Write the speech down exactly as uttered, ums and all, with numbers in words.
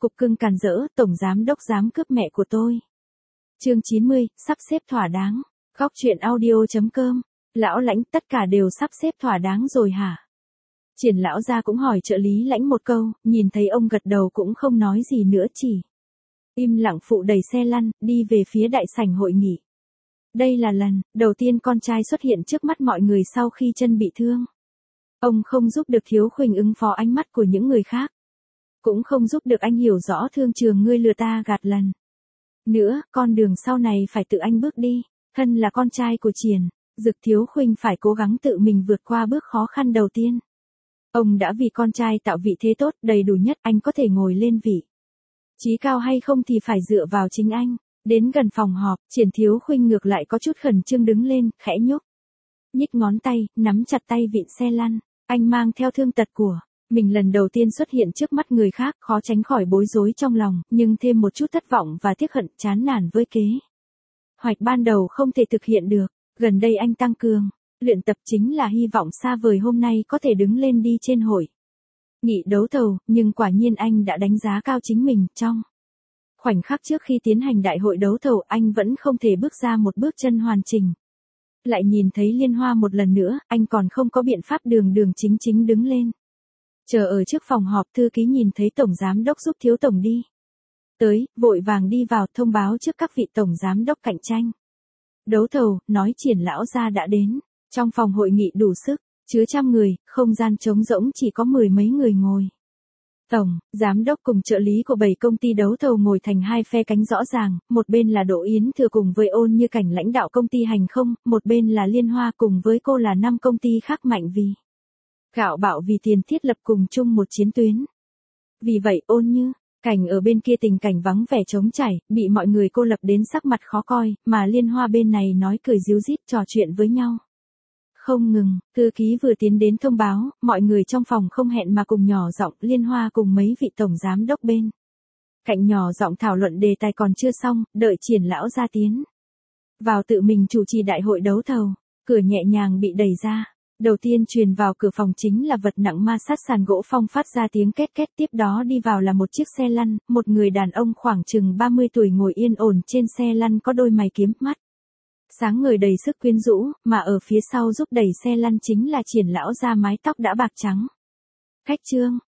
cục cưng càn rỡ, tổng giám đốc dám cướp mẹ của tôi. Chương chín mươi, sắp xếp thỏa đáng. Góc truyện audio.com. Lão Lãnh, tất cả đều sắp xếp thỏa đáng rồi hả? Triển lão gia cũng hỏi trợ lý Lãnh một câu, nhìn thấy ông gật đầu cũng không nói gì nữa, chỉ im lặng phụ đẩy xe lăn, đi về phía đại sảnh hội nghị. Đây là lần đầu tiên con trai xuất hiện trước mắt mọi người sau khi chân bị thương. Ông không giúp được Thiếu Khuynh ứng phó ánh mắt của những người khác. Cũng không giúp được anh hiểu rõ thương trường ngươi lừa ta gạt lần. Nữa, con đường sau này phải tự anh bước đi. Thân là con trai của Triển, Dực Thiếu Khuynh phải cố gắng tự mình vượt qua bước khó khăn đầu tiên. Ông đã vì con trai tạo vị thế tốt, đầy đủ nhất anh có thể ngồi lên vị chí cao hay không thì phải dựa vào chính anh. Đến gần phòng họp, Triển Thiếu Khuynh ngược lại có chút khẩn trương đứng lên, khẽ nhúc nhích ngón tay, nắm chặt tay vịn xe lăn. Anh mang theo thương tật của mình lần đầu tiên xuất hiện trước mắt người khác, khó tránh khỏi bối rối trong lòng, nhưng thêm một chút thất vọng và tiếc hận, chán nản với kế hoạch ban đầu không thể thực hiện được. Gần đây anh tăng cường luyện tập chính là hy vọng xa vời hôm nay có thể đứng lên đi trên hội nghị đấu thầu, nhưng quả nhiên anh đã đánh giá cao chính mình. Trong khoảnh khắc trước khi tiến hành đại hội đấu thầu, anh vẫn không thể bước ra một bước chân hoàn chỉnh. Lại nhìn thấy Liên Hoa một lần nữa, anh còn không có biện pháp đường đường chính chính đứng lên. Chờ ở trước phòng họp, thư ký nhìn thấy tổng giám đốc giúp Thiếu tổng đi tới, vội vàng đi vào thông báo trước các vị tổng giám đốc cạnh tranh đấu thầu, nói Triển lão gia đã đến. Trong phòng hội nghị đủ sức chứa trăm người, không gian trống rỗng chỉ có mười mấy người ngồi. Tổng giám đốc cùng trợ lý của bảy công ty đấu thầu ngồi thành hai phe cánh rõ ràng, một bên là Đỗ Yến Thừa cùng với Ôn Như Cảnh lãnh đạo công ty Hành Không, một bên là Liên Hoa cùng với cô là năm công ty khác mạnh vì gạo bạo vì tiền thiết lập cùng chung một chiến tuyến. Vì vậy Ôn Như Cảnh ở bên kia tình cảnh vắng vẻ trống trải, bị mọi người cô lập đến sắc mặt khó coi, mà Liên Hoa bên này nói cười ríu rít trò chuyện với nhau không ngừng. Thư ký vừa tiến đến thông báo, mọi người trong phòng không hẹn mà cùng nhỏ giọng. Liên Hoa cùng mấy vị tổng giám đốc bên cạnh nhỏ giọng thảo luận đề tài còn chưa xong, đợi Triển lão ra tiến vào tự mình chủ trì đại hội đấu thầu. Cửa nhẹ nhàng bị đẩy ra. Đầu tiên truyền vào cửa phòng chính là vật nặng ma sát sàn gỗ phong phát ra tiếng két két, tiếp đó đi vào là một chiếc xe lăn, một người đàn ông khoảng chừng ba mươi tuổi ngồi yên ổn trên xe lăn, có đôi mày kiếm mắt sáng ngời đầy sức quyến rũ, mà ở phía sau giúp đẩy xe lăn chính là Triển lão gia mái tóc đã bạc trắng. Khách Trương,